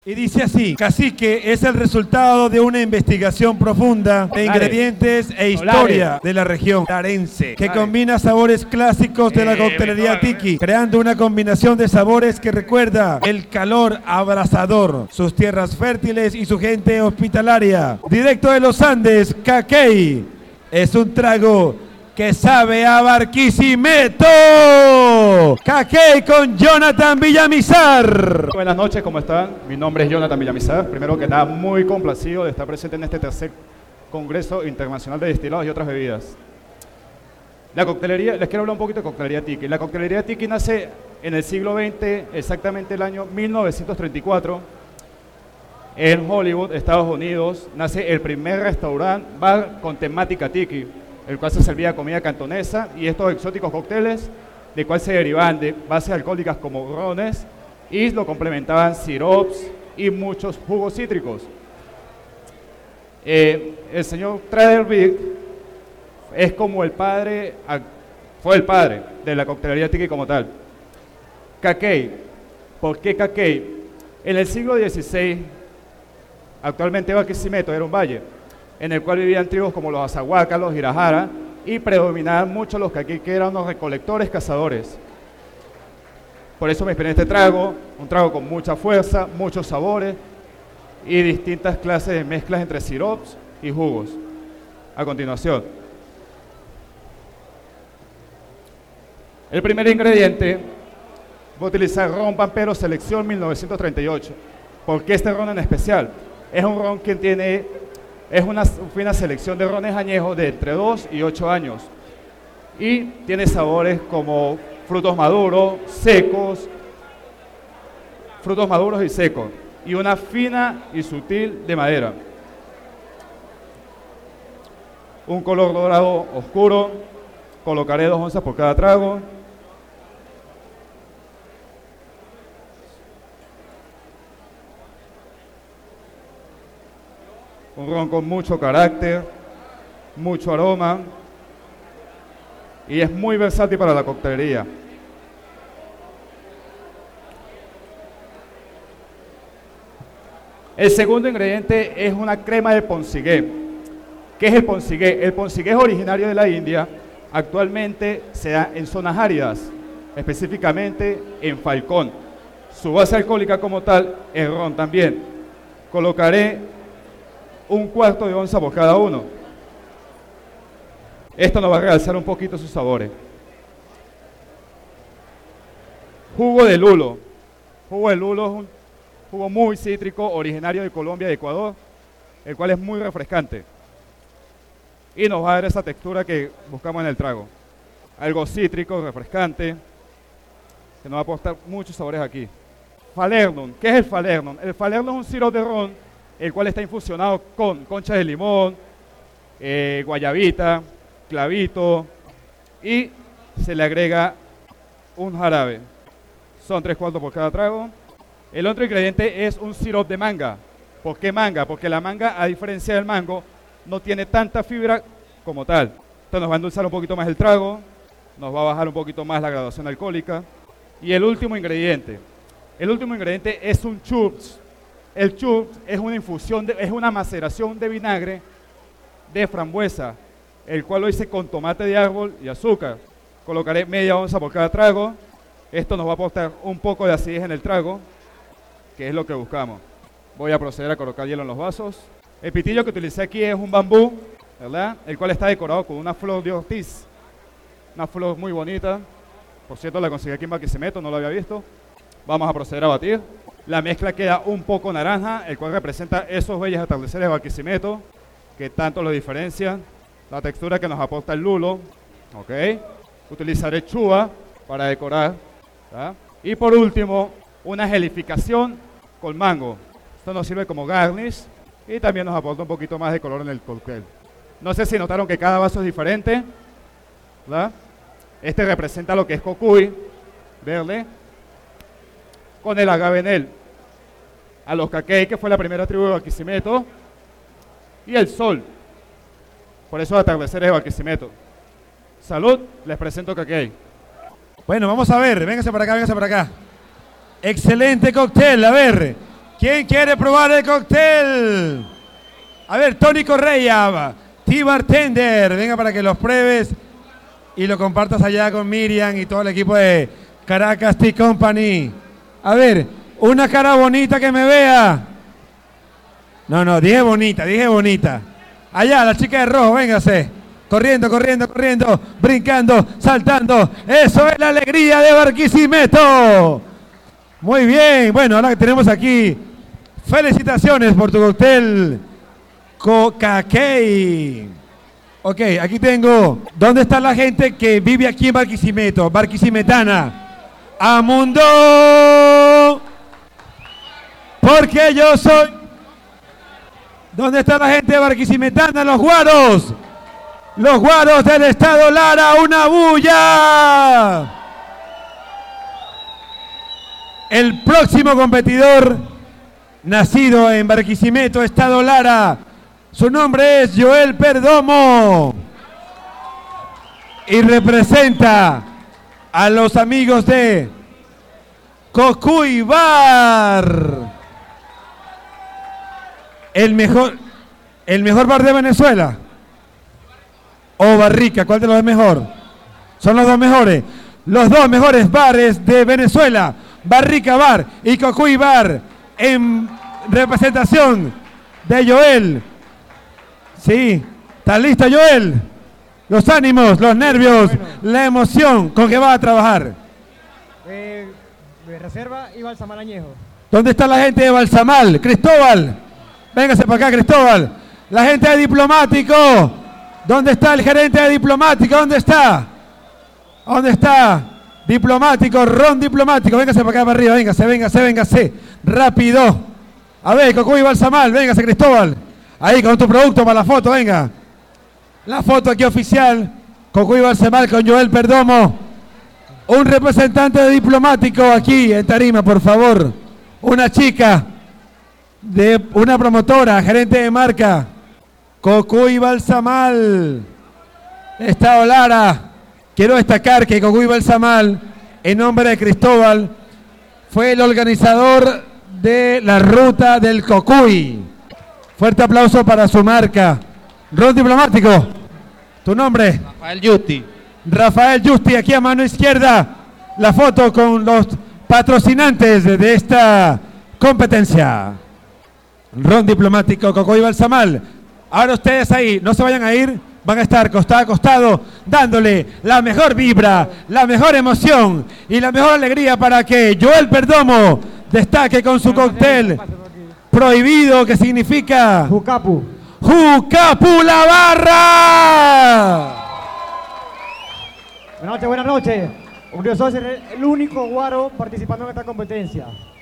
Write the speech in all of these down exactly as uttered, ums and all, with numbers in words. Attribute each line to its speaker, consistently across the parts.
Speaker 1: Y dice así: Cacique es el resultado de una investigación profunda de ingredientes e historia de la región larense, que combina sabores clásicos de la coctelería tiki, creando una combinación de sabores que recuerda el calor abrasador, sus tierras fértiles y su gente hospitalaria. Directo de los Andes, Cakey es un trago que sabe a Barquisimeto. Cakey con Jonathan Villamizar.
Speaker 2: Buenas noches, ¿cómo están? Mi nombre es Jonathan Villamizar. Primero que nada, muy complacido de estar presente en este tercer Congreso Internacional de Destilados y otras bebidas. La coctelería, les quiero hablar un poquito de coctelería tiki. La coctelería tiki nace en el siglo veinte, exactamente el año mil novecientos treinta y cuatro. En Hollywood, Estados Unidos, nace el primer restaurante bar con temática tiki, el cual se servía comida cantonesa y estos exóticos cócteles, de cual se derivaban de bases alcohólicas como rones y lo complementaban sirops y muchos jugos cítricos. Eh, el señor Trader Vic es como el padre, fue el padre de la coctelería tiki como tal. Cakey, ¿por qué Cakey? En el siglo dieciséis, actualmente Barquisimeto era un valle, en el cual vivían tribus como los Azahuacas, los Jirajara, y predominaban mucho los Cakey, que eran unos recolectores, cazadores. Por eso me inspiré en este trago, un trago con mucha fuerza, muchos sabores y distintas clases de mezclas entre sirops y jugos. A continuación, el primer ingrediente, voy a utilizar ron Pampero Selección mil novecientos treinta y ocho. ¿Por qué este ron en especial? Es un ron que tiene... Es una fina selección de rones añejos de entre dos y ocho años y tiene sabores como frutos maduros, secos, frutos maduros y secos y una fina y sutil de madera. Un color dorado oscuro, colocaré dos onzas por cada trago. Un ron con mucho carácter, mucho aroma y es muy versátil para la coctelería. El segundo ingrediente es una crema de Ponsigué. ¿Qué es el Ponsigué? El Ponsigué es originario de la India, actualmente se da en zonas áridas, específicamente en Falcón. Su base alcohólica como tal es ron también. Colocaré un cuarto de onza por cada uno. Esto nos va a realzar un poquito sus sabores. Jugo de lulo. Jugo de lulo es un jugo muy cítrico, originario de Colombia y Ecuador, el cual es muy refrescante y nos va a dar esa textura que buscamos en el trago. Algo cítrico, refrescante, que nos va a aportar muchos sabores aquí. Falernum. ¿Qué es el Falernum? El Falernum es un sirope de ron el cual está infusionado con conchas de limón, eh, guayabita, clavito y se le agrega un jarabe. Son tres cuartos por cada trago. El otro ingrediente es un sirope de manga. ¿Por qué manga? Porque la manga, a diferencia del mango, no tiene tanta fibra como tal. Esto nos va a endulzar un poquito más el trago, nos va a bajar un poquito más la graduación alcohólica. Y el último ingrediente, el último ingrediente es un church. El church es una infusión, de, es una maceración de vinagre de frambuesa, el cual lo hice con tomate de árbol y azúcar. Colocaré media onza por cada trago. Esto nos va a aportar un poco de acidez en el trago, que es lo que buscamos. Voy a proceder a colocar hielo en los vasos. El pitillo que utilicé aquí es un bambú, ¿verdad? El cual está decorado con una flor de ortiz. Una flor muy bonita. Por cierto, la conseguí aquí en Barquisimeto, no lo había visto. Vamos a proceder a batir. La mezcla queda un poco naranja, el cual representa esos bellos atardeceres de Barquisimeto, que tanto lo diferencian. La textura que nos aporta el lulo. ¿Ok? Utilizaré chuva para decorar, ¿verdad? Y por último, una gelificación con mango. Esto nos sirve como garnish y también nos aporta un poquito más de color en el cóctel. No sé si notaron que cada vaso es diferente, ¿verdad? Este representa lo que es cocuy, verde, con el agave en él. A los Cakey, que fue la primera tribu de Barquisimeto, y el sol, por esos atardeceres de Barquisimeto. Salud, les presento Cakey.
Speaker 1: Bueno, vamos a ver, véngase para acá, véngase para acá. Excelente cóctel, a ver. ¿Quién quiere probar el cóctel? A ver, Tony Correa, T-Bartender, venga para que los pruebes y lo compartas allá con Miriam y todo el equipo de Caracas Tea Company. A ver, una cara bonita que me vea. No, no, dije bonita, dije bonita. Allá, la chica de rojo, véngase. Corriendo, corriendo, corriendo, brincando, saltando. Eso es la alegría de Barquisimeto. Muy bien, bueno, ahora que tenemos aquí, felicitaciones por tu cóctel Coca-Key. Ok, aquí tengo, ¿dónde está la gente que vive aquí en Barquisimeto? Barquisimetana. ¡Amundo! Porque yo soy... ¿Dónde está la gente de Barquisimetana? Los guaros. Los guaros del estado Lara, una bulla. El próximo competidor, nacido en Barquisimeto, estado Lara, su nombre es Joel Perdomo y representa a los amigos de Cocuy Bar, el mejor, el mejor bar de Venezuela. O Barrica, ¿cuál de los es mejor? Son los dos mejores. Los dos mejores bares de Venezuela, Barrica Bar y Cocuy Bar, en representación de Joel. Sí, ¿está listo, Joel? Los ánimos, los nervios, bueno, la emoción con que va a trabajar.
Speaker 3: Eh, reserva y Balsamal Añejo.
Speaker 1: ¿Dónde está la gente de Balsamal? Cristóbal, véngase para acá, Cristóbal. La gente de Diplomático. ¿Dónde está el gerente de Diplomático? ¿Dónde está? ¿Dónde está? Diplomático, Ron Diplomático. Véngase para acá, para arriba. Véngase, véngase, véngase. Rápido. A ver, Cocuy Balsamal. Véngase, Cristóbal. Ahí con tu producto para la foto, venga. La foto aquí oficial. Cocuy Balsamal con Joel Perdomo. Un representante de Diplomático aquí en tarima, por favor. Una chica de una promotora, gerente de marca. Cocuy Balsamal, Estado Lara. Quiero destacar que Cocuy Balsamal, en nombre de Cristóbal, fue el organizador de la ruta del Cocuy. Fuerte aplauso para su marca. Ron Diplomático, tu nombre.
Speaker 4: Rafael Justi.
Speaker 1: Rafael Justi, aquí a mano izquierda, la foto con los patrocinantes de esta competencia. Ron Diplomático, Cocuy Balsamal. Ahora ustedes ahí, no se vayan a ir, van a estar costado a costado, dándole la mejor vibra, la mejor emoción y la mejor alegría para que Joel Perdomo destaque con su cóctel prohibido, que significa
Speaker 3: Jucapu.
Speaker 1: Jucapu la barra.
Speaker 3: Buenas noches, buenas noches. Orgulloso de ser el único guaro participando en esta competencia.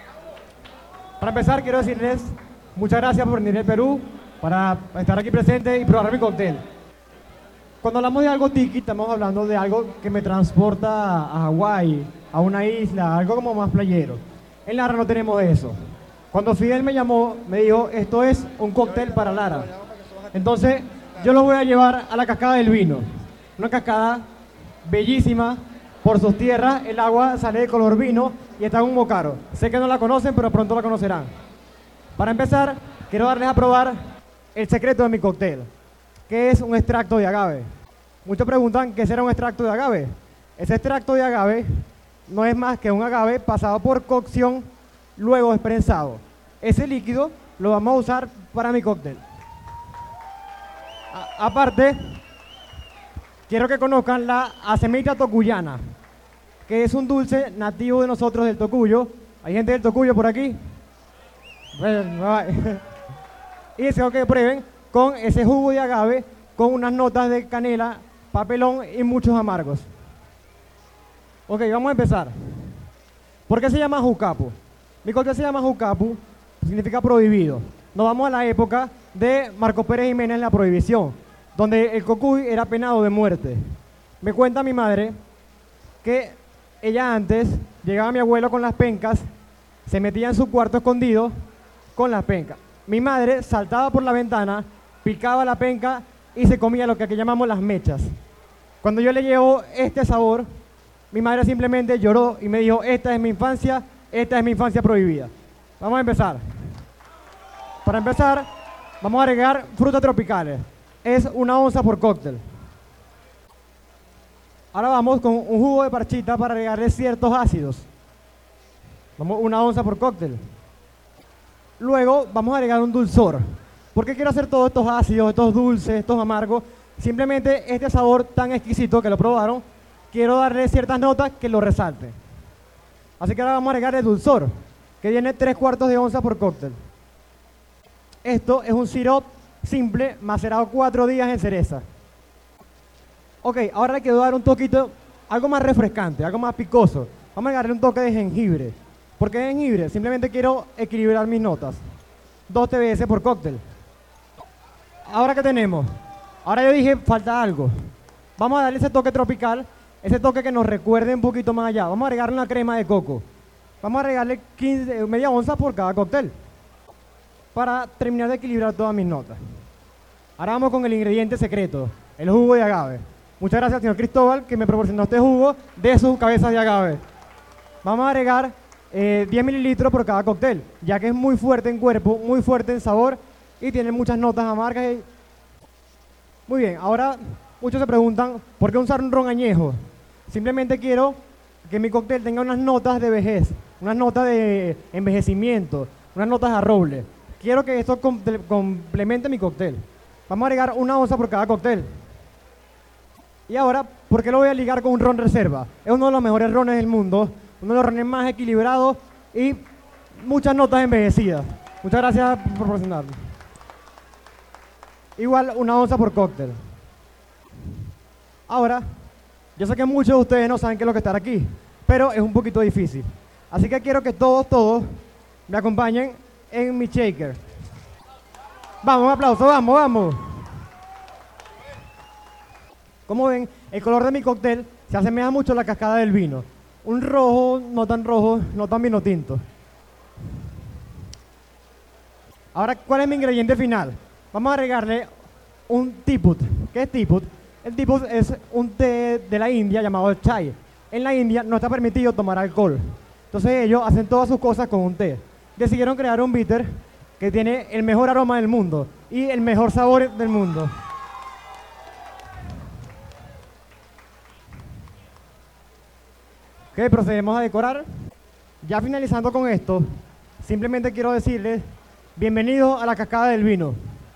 Speaker 3: Para empezar, quiero decirles muchas gracias por venir al Perú para estar aquí presente y probar mi cóctel. Cuando hablamos de algo tiki, estamos hablando de algo que me transporta a Hawái, a una isla, algo como más playero. En Lara no tenemos eso. Cuando Fidel me llamó, me dijo, esto es un cóctel para Lara. Entonces, yo lo voy a llevar a la cascada del vino. Una cascada bellísima, por sus tierras, el agua sale de color vino y está en un mocaro. Sé que no la conocen, pero pronto la conocerán. Para empezar, quiero darles a probar el secreto de mi cóctel, que es un extracto de agave. Muchos preguntan qué será un extracto de agave. Ese extracto de agave no es más que un agave pasado por cocción, luego desprensado. Ese líquido lo vamos a usar para mi cóctel. A- aparte, quiero que conozcan la acemita tocuyana, que es un dulce nativo de nosotros del Tocuyo. ¿Hay gente del Tocuyo por aquí? Bueno, y deseo que prueben con ese jugo de agave, con unas notas de canela, papelón y muchos amargos. Ok, vamos a empezar. ¿Por qué se llama Jucapu? Mi cóctel se llama Jucapu, significa prohibido. Nos vamos a la época de Marcos Pérez Jiménez en la prohibición, donde el cocuy era penado de muerte. Me cuenta mi madre que ella antes llegaba mi abuelo con las pencas, se metía en su cuarto escondido con las pencas. Mi madre saltaba por la ventana, picaba la penca y se comía lo que aquí llamamos las mechas. Cuando yo le llevo este sabor, mi madre simplemente lloró y me dijo, esta es mi infancia, esta es mi infancia prohibida. Vamos a empezar. Para empezar, vamos a agregar frutas tropicales. Es una onza por cóctel. Ahora vamos con un jugo de parchita para agregarle ciertos ácidos. Vamos una onza por cóctel. Luego vamos a agregar un dulzor. ¿Por qué quiero hacer todos estos ácidos, estos dulces, estos amargos? Simplemente este sabor tan exquisito que lo probaron, quiero darle ciertas notas que lo resalten. Así que ahora vamos a agregar el dulzor, que viene tres cuartos de onza por cóctel. Esto es un sirope simple, macerado cuatro días en cereza. Ok, ahora le quiero dar un toquito, algo más refrescante, algo más picoso. Vamos a agregarle un toque de jengibre. ¿Por qué jengibre? Simplemente quiero equilibrar mis notas. dos T B S por cóctel. Ahora que tenemos, ahora yo dije, falta algo. Vamos a darle ese toque tropical, ese toque que nos recuerde un poquito más allá. Vamos a agregarle una crema de coco. Vamos a agregarle quince, media onza por cada cóctel, para terminar de equilibrar todas mis notas. Ahora vamos con el ingrediente secreto, el jugo de agave. Muchas gracias al señor Cristóbal que me proporcionó este jugo de sus cabezas de agave. Vamos a agregar eh, diez mililitros por cada cóctel, ya que es muy fuerte en cuerpo, muy fuerte en sabor y tiene muchas notas amargas. Y... Muy bien, ahora muchos se preguntan, ¿por qué usar un ron añejo? Simplemente quiero que mi cóctel tenga unas notas de vejez, unas notas de envejecimiento, unas notas a roble. Quiero que esto comple- complemente mi cóctel. Vamos a agregar una onza por cada cóctel. Y ahora, ¿por qué lo voy a ligar con un ron reserva? Es uno de los mejores rones del mundo, uno de los rones más equilibrados y muchas notas envejecidas. Muchas gracias por proporcionarlo. Igual una onza por cóctel. Ahora, yo sé que muchos de ustedes no saben qué es lo que estar aquí, pero es un poquito difícil. Así que quiero que todos, todos me acompañen en mi shaker. Vamos, un aplauso, vamos, vamos. Como ven, el color de mi cóctel se asemeja mucho a la cascada del vino. Un rojo, no tan rojo, no tan vino tinto. Ahora, ¿cuál es mi ingrediente final? Vamos a agregarle un teapot. ¿Qué es teapot? El teapot es un té de la India llamado chai. En la India no está permitido tomar alcohol. Entonces ellos hacen todas sus cosas con un té. Decidieron crear un bitter que tiene el mejor aroma del mundo y el mejor sabor del mundo. Ok, procedemos a decorar. Ya finalizando con esto, simplemente quiero decirles, bienvenidos a la cascada del vino.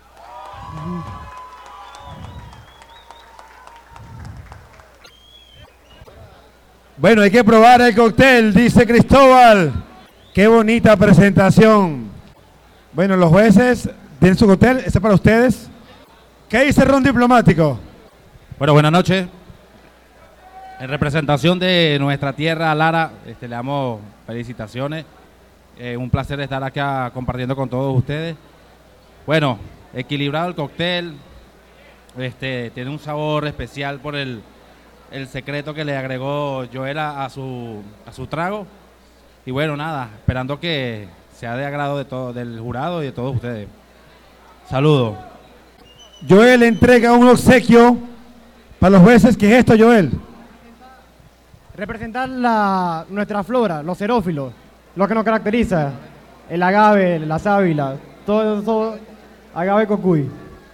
Speaker 1: Bueno, hay que probar el cóctel, dice Cristóbal. Qué bonita presentación. Bueno, los jueces tienen su cóctel, este es para ustedes. ¿Qué dice Ron Diplomático?
Speaker 4: Bueno, buenas noches. En representación de nuestra tierra, Lara, este, le damos felicitaciones. Eh, un placer estar acá compartiendo con todos ustedes. Bueno, equilibrado el cóctel, este, tiene un sabor especial por el, el secreto que le agregó Joel a, a, su, a su trago. Y bueno, nada, esperando que sea de agrado de todo, del jurado y de todos ustedes. Saludos.
Speaker 1: Joel entrega un obsequio para los jueces. ¿Qué es esto, Joel?
Speaker 3: Representar la, nuestra flora, los xerófilos, lo que nos caracteriza, el agave, la sábila, todo eso, agave cocuy.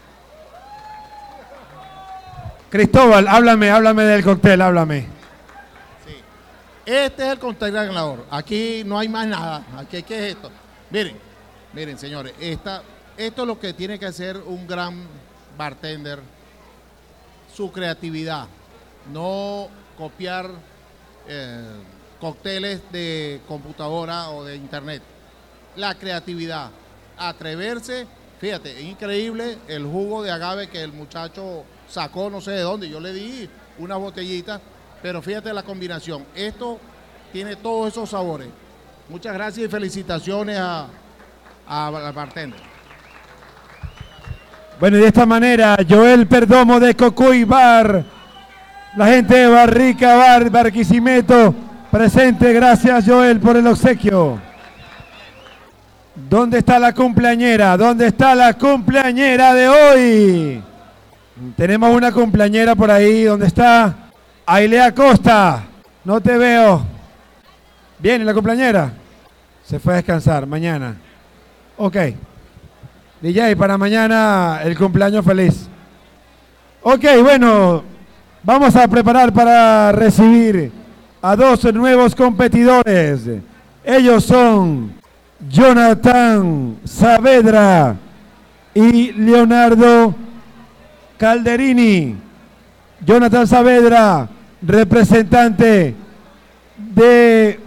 Speaker 1: Cristóbal, háblame, háblame del cóctel, háblame.
Speaker 5: Sí. Este es el cóctel ganador. Aquí no hay más nada. Aquí, ¿qué es esto? Miren, miren, señores, esta, esto es lo que tiene que hacer un gran bartender, su creatividad, no copiar eh, cócteles de computadora o de internet. La creatividad, atreverse, fíjate, es increíble el jugo de agave que el muchacho sacó no sé de dónde, yo le di una botellita, pero fíjate la combinación, esto tiene todos esos sabores. Muchas gracias y felicitaciones a, a, a bartender.
Speaker 1: Bueno, y de esta manera, Joel Perdomo de Cocuy Bar, la gente de Barrica Bar, Barquisimeto, presente. Gracias, Joel, por el obsequio. ¿Dónde está la cumpleañera? ¿Dónde está la cumpleañera de hoy? Tenemos una cumpleañera por ahí. ¿Dónde está? Ailea Costa. No te veo. ¿Viene la cumpleañera? Se fue a descansar mañana. Ok. D J, para mañana el cumpleaños feliz. Ok, bueno, vamos a preparar para recibir a dos nuevos competidores. Ellos son Jonathan Saavedra y Leonardo Calderini. Jonathan Saavedra, representante de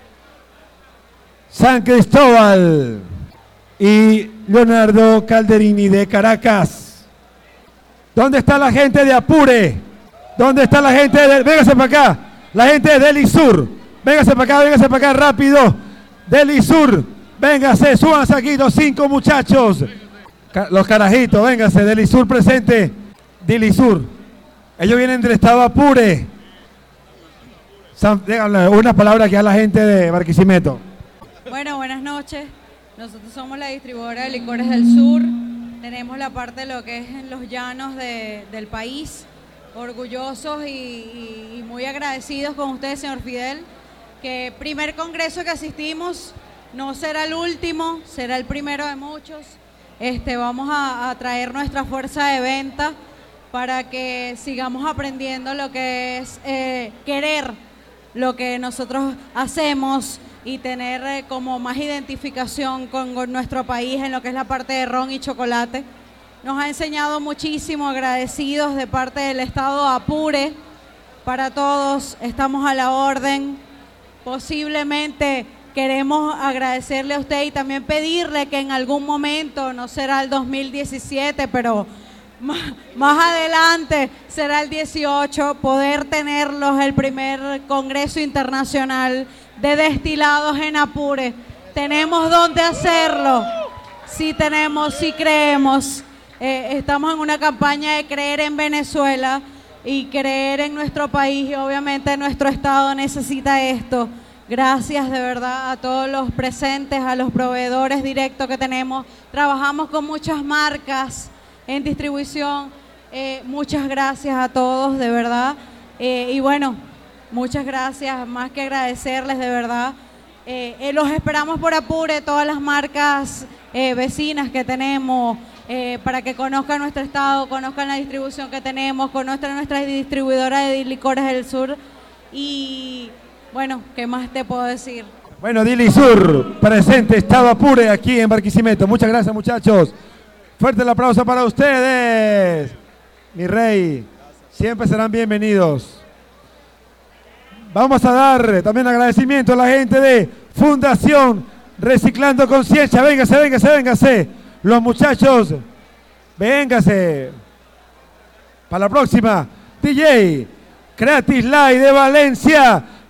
Speaker 1: San Cristóbal, y Leonardo Calderini de Caracas. ¿Dónde está la gente de Apure? ¿Dónde está la gente de... Véngase para acá, la gente de Delhi Sur. Véngase para acá, véngase para acá rápido. Delhi Sur, véngase, súbanse aquí los cinco muchachos. Los carajitos, véngase, Delhi Sur presente. Delhi Sur. Ellos vienen del estado Apure. Díganle una palabra aquí a la gente de Barquisimeto.
Speaker 6: Bueno, buenas noches. Nosotros somos la distribuidora de licores del sur. Tenemos la parte de lo que es en los llanos de, del país. Orgullosos y, y, y muy agradecidos con usted, señor Fidel, que primer congreso que asistimos no será el último, será el primero de muchos. Este, vamos a, a traer nuestra fuerza de venta para que sigamos aprendiendo lo que es eh, querer lo que nosotros hacemos y tener eh, como más identificación con, con nuestro país en lo que es la parte de ron y chocolate. Nos ha enseñado muchísimo, agradecidos de parte del estado Apure. Para todos, estamos a la orden. Posiblemente queremos agradecerle a usted y también pedirle que en algún momento, no será el dos mil diecisiete, pero más, más adelante será el dieciocho, poder tenerlos el primer Congreso Internacional de Destilados en Apure. Tenemos dónde hacerlo, sí tenemos, sí creemos. Eh, estamos en una campaña de creer en Venezuela y creer en nuestro país, y obviamente nuestro estado necesita esto. Gracias de verdad a todos los presentes, a los proveedores directos que tenemos. Trabajamos con muchas marcas en distribución. Eh, muchas gracias a todos, de verdad. Eh, y bueno, muchas gracias, más que agradecerles, de verdad. Eh, eh, los esperamos por Apure, todas las marcas eh, vecinas que tenemos, eh, para que conozcan nuestro estado, conozcan la distribución que tenemos, conozcan nuestra distribuidora de licores del sur. Y bueno, ¿qué más te puedo decir?
Speaker 1: Bueno, Delhi Sur, presente, estado Apure aquí en Barquisimeto. Muchas gracias, muchachos. Fuerte el aplauso para ustedes. Mi rey, siempre serán bienvenidos. Vamos a dar también agradecimiento a la gente de Fundación Reciclando Conciencia. Véngase, véngase, véngase. Los muchachos, véngase. Para la próxima, D J Creatis Live de Valencia.